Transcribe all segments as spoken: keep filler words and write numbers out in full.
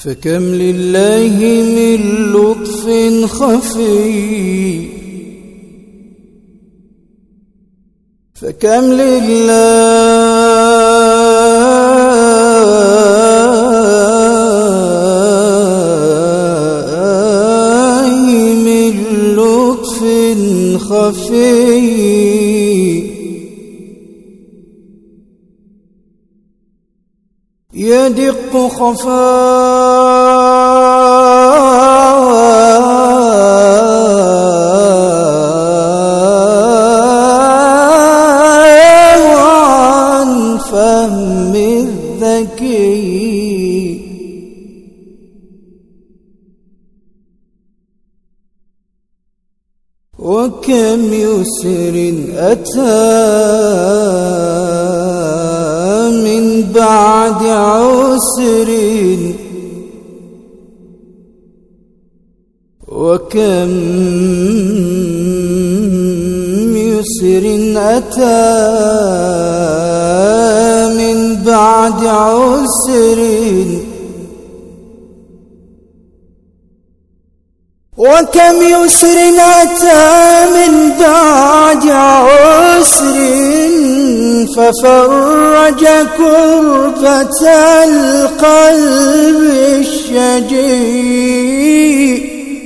فكم لله من لطف خفي، فكم لله من لطف خفي، يدق خفاء عن فهم الذكي، وكم يسر أتى من بعد عسر، وكم يسر أتى من بعد عسر، وكم يسر أتى من بعد عسر، ففرج كربة القلب الشجي،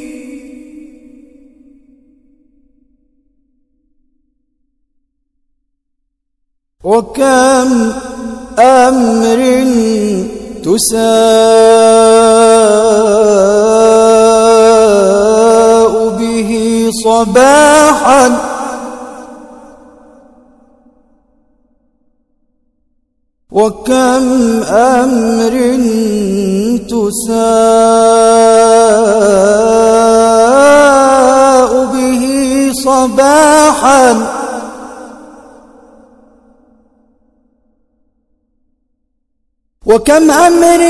وكم أمر تساء به صباحا، وكم أمر تساء به صباحا، وكم أمر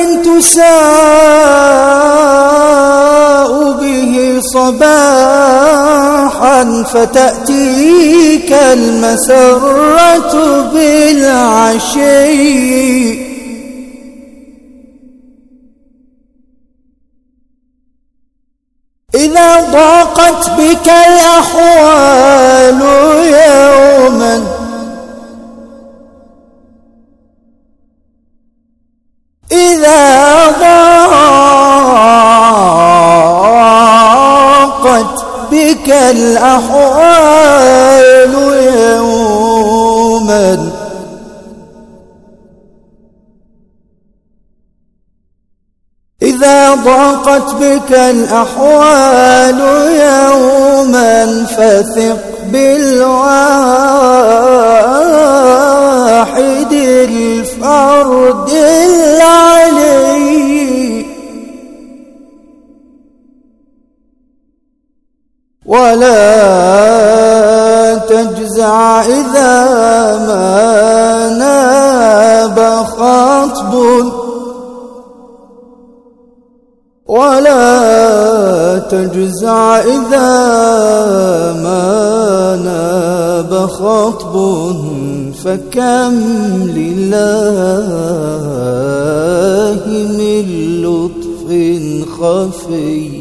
تساء به صباحا، فتأتيك المسرة بالعشي، إذا ضاقت بك الأحوال يوما، إذا ضاقت بك الأحوال يوما، إذا ضاقت بك الأحوال يوما، فثق بالواحد الفرد العلي، ولا تجزع إذا ما ناب خطب، ولا تجزع إذا ما ناب خطب، فكم لله من لطف خفي.